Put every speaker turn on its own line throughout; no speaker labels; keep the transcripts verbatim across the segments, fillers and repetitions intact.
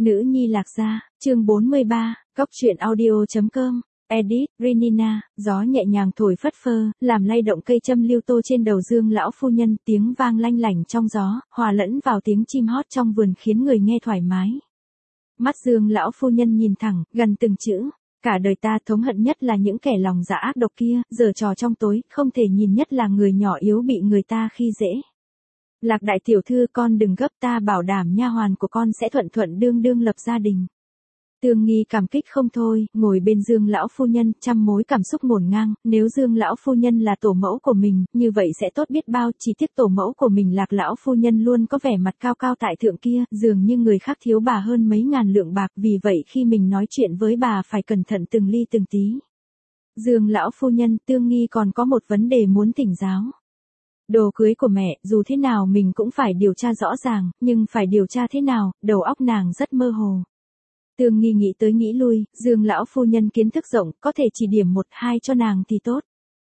Nữ nhi Lạc Gia, chương bốn mươi ba, Cóc truyện audio.com, edit, Renina, gió nhẹ nhàng thổi phất phơ, làm lay động cây châm lưu tô trên đầu Dương lão phu nhân, tiếng vang lanh lảnh trong gió, hòa lẫn vào tiếng chim hót trong vườn khiến người nghe thoải mái. Mắt Dương lão phu nhân nhìn thẳng, gần từng chữ, cả đời ta thống hận nhất là những kẻ lòng dạ ác độc kia, giở trò trong tối, không thể nhìn nhất là người nhỏ yếu bị người ta khi dễ. Lạc đại tiểu thư, con đừng gấp, ta bảo đảm nha hoàn của con sẽ thuận thuận đương đương lập gia đình. Tương Nghi cảm kích không thôi, ngồi bên Dương lão phu nhân, trăm mối cảm xúc ngổn ngang, nếu Dương lão phu nhân là tổ mẫu của mình, như vậy sẽ tốt biết bao, chỉ tiếc tổ mẫu của mình Lạc lão phu nhân luôn có vẻ mặt cao cao tại thượng kia, dường như người khác thiếu bà hơn mấy ngàn lượng bạc, vì vậy khi mình nói chuyện với bà phải cẩn thận từng ly từng tí. Dương lão phu nhân, Tương Nghi còn có một vấn đề muốn thỉnh giáo. Đồ cưới của mẹ, dù thế nào mình cũng phải điều tra rõ ràng, nhưng phải điều tra thế nào, đầu óc nàng rất mơ hồ. Tương Nghi nghĩ tới nghĩ lui, Dương lão phu nhân kiến thức rộng, có thể chỉ điểm một hai cho nàng thì tốt.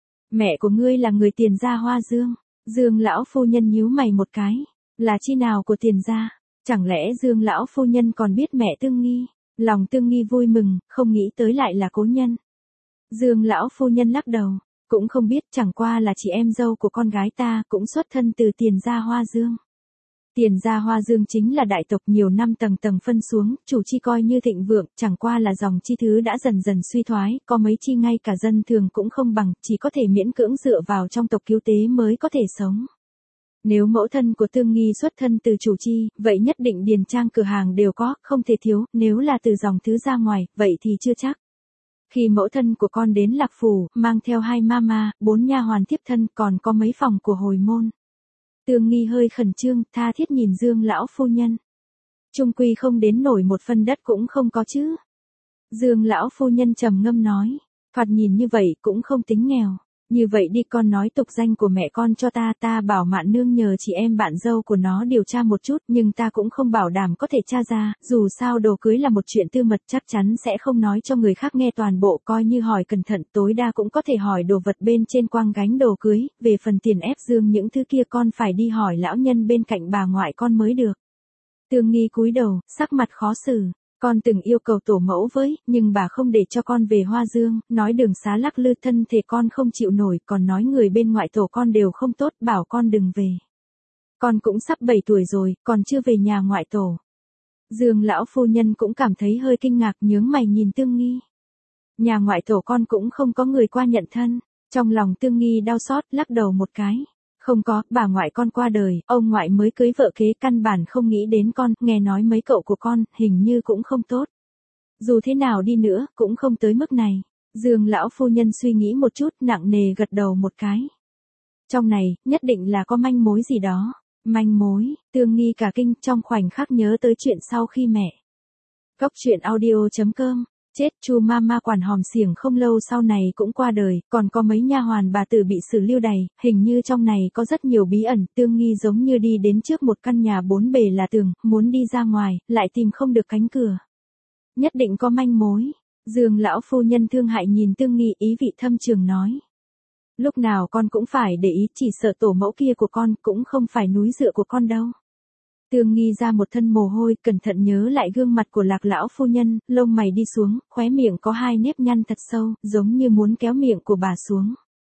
Mẹ của ngươi là người Tiền gia Hoa Dương. Dương lão phu nhân nhíu mày một cái, là chi nào của Tiền gia? Chẳng lẽ Dương lão phu nhân còn biết mẹ Tương Nghi? Lòng Tương Nghi vui mừng, không nghĩ tới lại là cố nhân. Dương lão phu nhân lắc đầu, cũng không biết, chẳng qua là chị em dâu của con gái ta, cũng xuất thân từ Tiền gia Hoa Dương. Tiền gia Hoa Dương chính là đại tộc nhiều năm tầng tầng phân xuống, chủ chi coi như thịnh vượng, chẳng qua là dòng chi thứ đã dần dần suy thoái, có mấy chi ngay cả dân thường cũng không bằng, chỉ có thể miễn cưỡng dựa vào trong tộc cứu tế mới có thể sống. Nếu mẫu thân của Tương Nghi xuất thân từ chủ chi, vậy nhất định điền trang cửa hàng đều có, không thể thiếu, nếu là từ dòng thứ ra ngoài, vậy thì chưa chắc. Khi mẫu thân của con đến Lạc Phủ, mang theo hai mama, bốn nha hoàn tiếp thân, còn có mấy phòng của hồi môn. Tương Nghi hơi khẩn trương, tha thiết nhìn Dương lão phu nhân. Trung quy không đến nổi một phân đất cũng không có chứ. Dương lão phu nhân trầm ngâm nói, thoạt nhìn như vậy cũng không tính nghèo. Như vậy đi, con nói tục danh của mẹ con cho ta, ta bảo Mạn nương nhờ chị em bạn dâu của nó điều tra một chút, nhưng ta cũng không bảo đảm có thể tra ra, dù sao đồ cưới là một chuyện tư mật, chắc chắn sẽ không nói cho người khác nghe toàn bộ, coi như hỏi cẩn thận, tối đa cũng có thể hỏi đồ vật bên trên quang gánh đồ cưới, về phần tiền ép dương những thứ kia con phải đi hỏi lão nhân bên cạnh bà ngoại con mới được. Tương Nghi cúi đầu, sắc mặt khó xử. Con từng yêu cầu tổ mẫu với, nhưng bà không để cho con về Hoa Dương, nói đường xá lắc lư thân thể con không chịu nổi, còn nói người bên ngoại tổ con đều không tốt, bảo con đừng về. Con cũng sắp bảy tuổi rồi, còn chưa về nhà ngoại tổ. Dương lão phu nhân cũng cảm thấy hơi kinh ngạc, nhướng mày nhìn Tương Nghi. Nhà ngoại tổ con cũng không có người qua nhận thân, trong lòng Tương Nghi đau xót, lắc đầu một cái. Không có, bà ngoại con qua đời, ông ngoại mới cưới vợ kế, căn bản không nghĩ đến con, nghe nói mấy cậu của con, hình như cũng không tốt. Dù thế nào đi nữa, cũng không tới mức này. Dương lão phu nhân suy nghĩ một chút, nặng nề gật đầu một cái. Trong này, nhất định là có manh mối gì đó. Manh mối, Tương Nghi cả kinh, trong khoảnh khắc nhớ tới chuyện sau khi mẹ. Cóc truyện audio.com Chết, Chu Mama quản hòm xiểng không lâu sau này cũng qua đời, còn có mấy nha hoàn bà tử bị xử lưu đày, hình như trong này có rất nhiều bí ẩn. Tương Nghi giống như đi đến trước một căn nhà bốn bề là tường, muốn đi ra ngoài, lại tìm không được cánh cửa. Nhất định có manh mối. Dương lão phu nhân thương hại nhìn Tương Nghi, ý vị thâm trường nói. Lúc nào con cũng phải để ý, chỉ sợ tổ mẫu kia của con cũng không phải núi dựa của con đâu. Tương Nghi ra một thân mồ hôi, cẩn thận nhớ lại gương mặt của Lạc lão phu nhân, lông mày đi xuống, khóe miệng có hai nếp nhăn thật sâu, giống như muốn kéo miệng của bà xuống.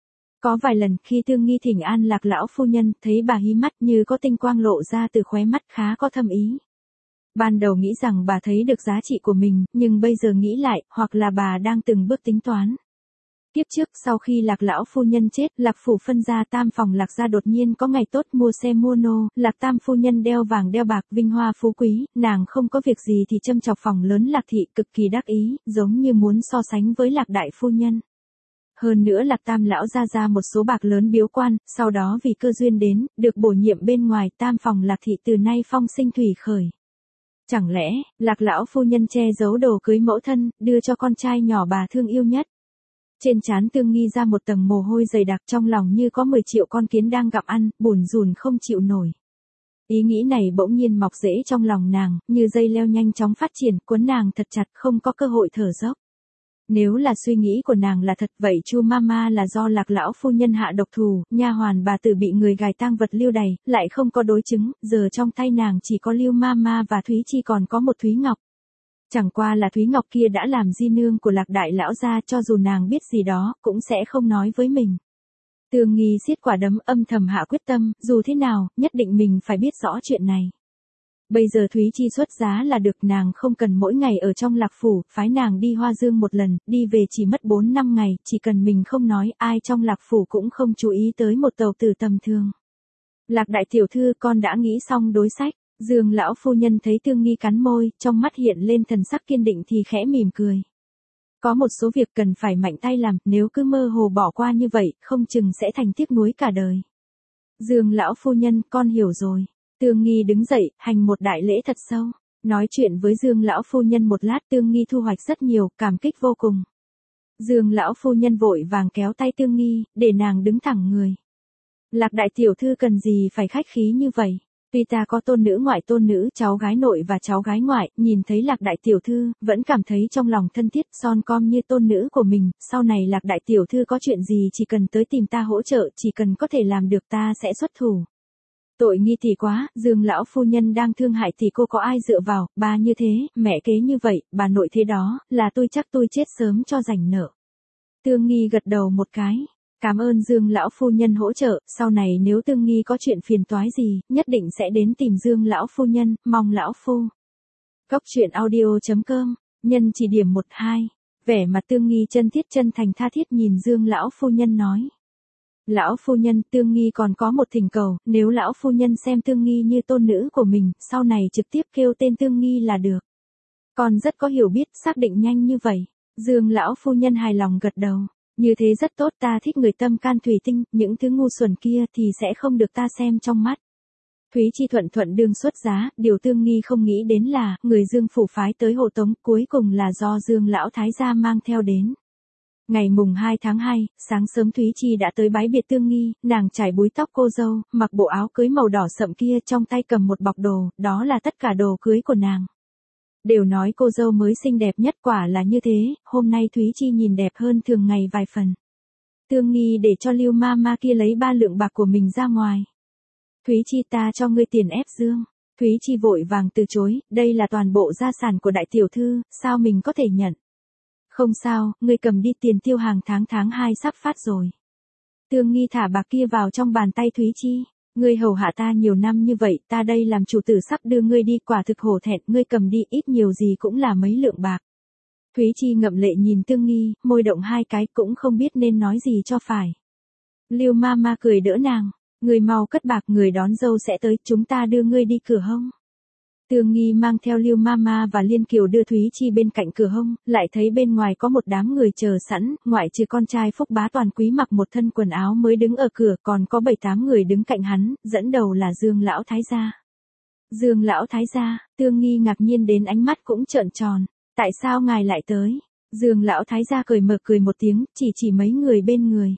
Có vài lần khi Tương Nghi thỉnh an Lạc lão phu nhân, thấy bà hí mắt như có tinh quang lộ ra từ khóe mắt, khá có thâm ý. Ban đầu nghĩ rằng bà thấy được giá trị của mình, nhưng bây giờ nghĩ lại, hoặc là bà đang từng bước tính toán. Tiếp trước, sau khi Lạc lão phu nhân chết, Lạc phủ phân ra tam phòng Lạc gia đột nhiên có ngày tốt mua xe mua nô, Lạc tam phu nhân đeo vàng đeo bạc, vinh hoa phú quý, nàng không có việc gì thì châm chọc phòng lớn Lạc thị, cực kỳ đắc ý, giống như muốn so sánh với Lạc đại phu nhân. Hơn nữa Lạc tam lão ra ra một số bạc lớn biếu quan, sau đó vì cơ duyên đến, được bổ nhiệm bên ngoài, tam phòng Lạc thị từ nay phong sinh thủy khởi. Chẳng lẽ, Lạc lão phu nhân che giấu đồ cưới mẫu thân, đưa cho con trai nhỏ bà thương yêu nhất? Trên trán Tương Nghi ra một tầng mồ hôi dày đặc, trong lòng như có mười triệu con kiến đang gặm ăn, bủn rủn không chịu nổi. Ý nghĩ này bỗng nhiên mọc rễ trong lòng nàng, như dây leo nhanh chóng phát triển, cuốn nàng thật chặt, không có cơ hội thở dốc. Nếu là suy nghĩ của nàng là thật, vậy Chu Mama là do Lạc lão phu nhân hạ độc thủ, nha hoàn bà tử bị người gài tang vật lưu đày, lại không có đối chứng, giờ trong tay nàng chỉ có Lưu Mama và Thúy Chi, còn có một Thúy Ngọc. Chẳng qua là Thúy Ngọc kia đã làm di nương của Lạc đại lão gia, cho dù nàng biết gì đó, cũng sẽ không nói với mình. Tương Nghi siết quả đấm âm thầm hạ quyết tâm, dù thế nào, nhất định mình phải biết rõ chuyện này. Bây giờ Thúy Chi xuất giá là được, nàng không cần mỗi ngày ở trong Lạc phủ, phái nàng đi Hoa Dương một lần, đi về chỉ mất bốn năm ngày, chỉ cần mình không nói, ai trong Lạc phủ cũng không chú ý tới một tàu tử tầm thường. Lạc đại tiểu thư, con đã nghĩ xong đối sách. Dương lão phu nhân thấy Tương Nghi cắn môi, trong mắt hiện lên thần sắc kiên định thì khẽ mỉm cười. Có một số việc cần phải mạnh tay làm, nếu cứ mơ hồ bỏ qua như vậy, không chừng sẽ thành tiếc nuối cả đời. Dương lão phu nhân, con hiểu rồi. Tương Nghi đứng dậy, hành một đại lễ thật sâu. Nói chuyện với Dương lão phu nhân một lát, Tương Nghi thu hoạch rất nhiều, cảm kích vô cùng. Dương lão phu nhân vội vàng kéo tay Tương Nghi, để nàng đứng thẳng người. Lạc đại tiểu thư cần gì phải khách khí như vậy? Tuy ta có tôn nữ ngoại tôn nữ, cháu gái nội và cháu gái ngoại, nhìn thấy Lạc đại tiểu thư, vẫn cảm thấy trong lòng thân thiết, son com như tôn nữ của mình, sau này Lạc đại tiểu thư có chuyện gì chỉ cần tới tìm ta hỗ trợ, chỉ cần có thể làm được ta sẽ xuất thủ. Tội Nghi tỷ quá, Dương lão phu nhân đang thương hại thì cô có ai dựa vào, ba như thế, mẹ kế như vậy, bà nội thế đó, là tôi chắc tôi chết sớm cho rảnh nợ. Tương Nghi gật đầu một cái. Cảm ơn Dương lão phu nhân hỗ trợ, sau này nếu Tương Nghi có chuyện phiền toái gì, nhất định sẽ đến tìm Dương lão phu nhân, mong lão phu. Cốc truyện audio chấm com, nhân chỉ điểm một hai, vẻ mặt Tương Nghi chân thiết chân thành tha thiết nhìn Dương lão phu nhân nói. Lão phu nhân, Tương Nghi còn có một thỉnh cầu, nếu lão phu nhân xem Tương Nghi như tôn nữ của mình, sau này trực tiếp kêu tên Tương Nghi là được. Con rất có hiểu biết, xác định nhanh như vậy. Dương lão phu nhân hài lòng gật đầu. Như thế rất tốt, ta thích người tâm can thủy tinh, những thứ ngu xuẩn kia thì sẽ không được ta xem trong mắt. Thúy Chi thuận thuận đương xuất giá, điều Tương Nghi không nghĩ đến là, người Dương phủ phái tới hộ tống, cuối cùng là do Dương lão thái gia mang theo đến. Ngày mùng hai tháng hai, sáng sớm Thúy Chi đã tới bái biệt Tương Nghi, nàng trải búi tóc cô dâu, mặc bộ áo cưới màu đỏ sậm kia, trong tay cầm một bọc đồ, đó là tất cả đồ cưới của nàng. Đều nói cô dâu mới xinh đẹp nhất, quả là như thế, hôm nay Thúy Chi nhìn đẹp hơn thường ngày vài phần. Tương Nghi để cho Lưu ma ma kia lấy ba lượng bạc của mình ra ngoài. Thúy Chi, ta cho ngươi tiền ép dương. Thúy Chi vội vàng từ chối, đây là toàn bộ gia sản của đại tiểu thư, sao mình có thể nhận. Không sao, ngươi cầm đi, tiền tiêu hàng tháng tháng hai sắp phát rồi. Tương Nghi thả bạc kia vào trong bàn tay Thúy Chi. Ngươi hầu hạ ta nhiều năm như vậy, ta đây làm chủ tử sắp đưa ngươi đi, quả thực hổ thẹn, ngươi cầm đi, ít nhiều gì cũng là mấy lượng bạc. Thúy Chi ngậm lệ nhìn Tương Nghi, môi động hai cái, cũng không biết nên nói gì cho phải. Lưu ma ma cười đỡ nàng, ngươi mau cất bạc, người đón dâu sẽ tới, chúng ta đưa ngươi đi cửa hông. Tương Nghi mang theo Lưu ma ma và Liên Kiều đưa Thúy Chi bên cạnh cửa hông, lại thấy bên ngoài có một đám người chờ sẵn, ngoại trừ con trai Phúc Bá Toàn Quý mặc một thân quần áo mới đứng ở cửa, còn có bảy tám người đứng cạnh hắn, dẫn đầu là Dương lão thái gia. Dương lão thái gia, Tương Nghi ngạc nhiên đến ánh mắt cũng trợn tròn, tại sao ngài lại tới? Dương lão thái gia cười mờ cười một tiếng, chỉ chỉ mấy người bên người.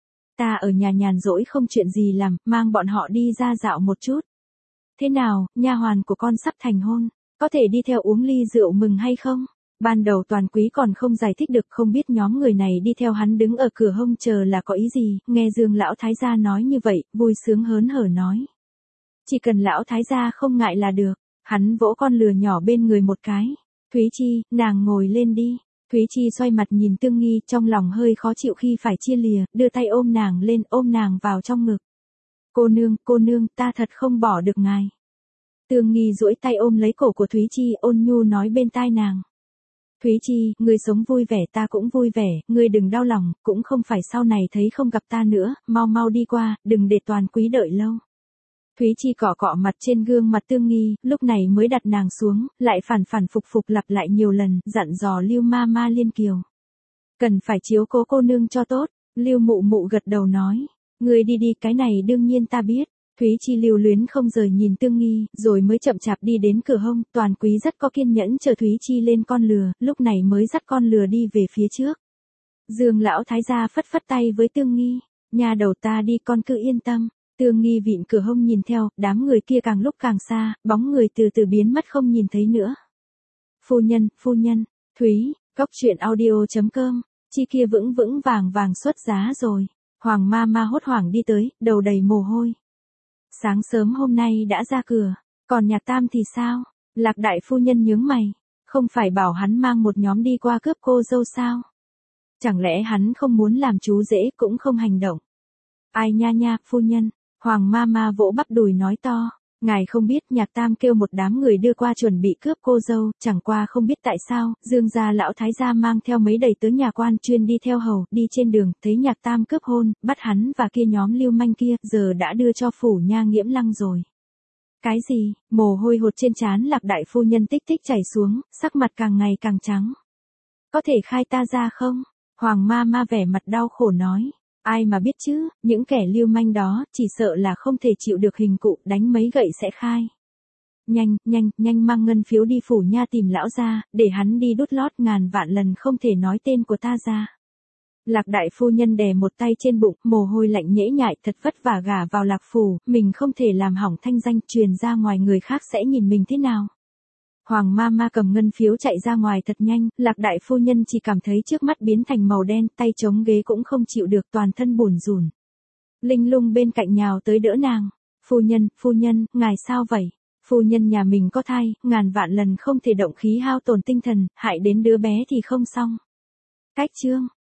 Ta ở nhà nhàn rỗi không chuyện gì làm, mang bọn họ đi ra dạo một chút. Thế nào, nha hoàn của con sắp thành hôn, có thể đi theo uống ly rượu mừng hay không? Ban đầu Toàn Quý còn không giải thích được, không biết nhóm người này đi theo hắn đứng ở cửa hông chờ là có ý gì, nghe Dương lão thái gia nói như vậy, vui sướng hớn hở nói. Chỉ cần lão thái gia không ngại là được, hắn vỗ con lừa nhỏ bên người một cái. Thúy Chi, nàng ngồi lên đi. Thúy Chi xoay mặt nhìn Tương Nghi, trong lòng hơi khó chịu khi phải chia lìa, đưa tay ôm nàng lên, ôm nàng vào trong ngực. Cô nương, cô nương, ta thật không bỏ được ngài. Tương Nghi duỗi tay ôm lấy cổ của Thúy Chi, ôn nhu nói bên tai nàng. Thúy Chi, ngươi sống vui vẻ, ta cũng vui vẻ, ngươi đừng đau lòng, cũng không phải sau này thấy không gặp ta nữa, mau mau đi qua, đừng để Toàn Quý đợi lâu. Thúy Chi cọ cọ mặt trên gương mặt Tương Nghi, lúc này mới đặt nàng xuống, lại phản phản phục phục lặp lại nhiều lần, dặn dò Lưu ma ma Liên Kiều. Cần phải chiếu cố cô nương cho tốt, Lưu mụ mụ gật đầu nói. Ngươi đi đi, cái này đương nhiên ta biết. Thúy Chi lưu luyến không rời nhìn Tương Nghi, rồi mới chậm chạp đi đến cửa hông, Toàn Quý rất có kiên nhẫn chờ Thúy Chi lên con lừa, lúc này mới dắt con lừa đi về phía trước. Dương lão thái gia phất phất tay với Tương Nghi, nhà đầu ta đi, con cứ yên tâm. Tương Nghi vịn cửa hông nhìn theo, đám người kia càng lúc càng xa, bóng người từ từ biến mất không nhìn thấy nữa. Phu nhân, phu nhân, Thúy, cốc truyện audio chấm com, Chi kia vững vững vàng vàng xuất giá rồi. Hoàng ma ma hốt hoảng đi tới, đầu đầy mồ hôi. Sáng sớm hôm nay đã ra cửa, còn Nhạc Tam thì sao? Lạc đại phu nhân nhướng mày. Không phải bảo hắn mang một nhóm đi qua cướp cô dâu sao? Chẳng lẽ hắn không muốn làm chú rể cũng không hành động? Ai nha nha, phu nhân, Hoàng ma ma vỗ bắp đùi nói to. Ngài không biết Nhạc Tam kêu một đám người đưa qua chuẩn bị cướp cô dâu, chẳng qua không biết tại sao, Dương gia lão thái gia mang theo mấy đầy tớ nhà quan chuyên đi theo hầu, đi trên đường, thấy Nhạc Tam cướp hôn, bắt hắn và kia nhóm lưu manh kia, giờ đã đưa cho phủ nha Nghiễm Lăng rồi. Cái gì? Mồ hôi hột trên trán Lạc đại phu nhân tích tích chảy xuống, sắc mặt càng ngày càng trắng. Có thể khai ta ra không? Hoàng ma ma vẻ mặt đau khổ nói. Ai mà biết chứ, những kẻ lưu manh đó, chỉ sợ là không thể chịu được hình cụ, đánh mấy gậy sẽ khai. Nhanh, nhanh, nhanh mang ngân phiếu đi phủ nha tìm lão gia, để hắn đi đút lót ngàn vạn lần không thể nói tên của ta ra. Lạc đại phu nhân đè một tay trên bụng, mồ hôi lạnh nhễ nhại, thật vất vả gả vào Lạc phủ, mình không thể làm hỏng thanh danh, truyền ra ngoài người khác sẽ nhìn mình thế nào. Hoàng ma ma cầm ngân phiếu chạy ra ngoài thật nhanh, Lạc đại phu nhân chỉ cảm thấy trước mắt biến thành màu đen, tay chống ghế cũng không chịu được, toàn thân bủn rủn. Linh Lung bên cạnh nhào tới đỡ nàng. Phu nhân, phu nhân, ngài sao vậy? Phu nhân nhà mình có thai, ngàn vạn lần không thể động khí hao tổn tinh thần, hại đến đứa bé thì không xong. Cách chương.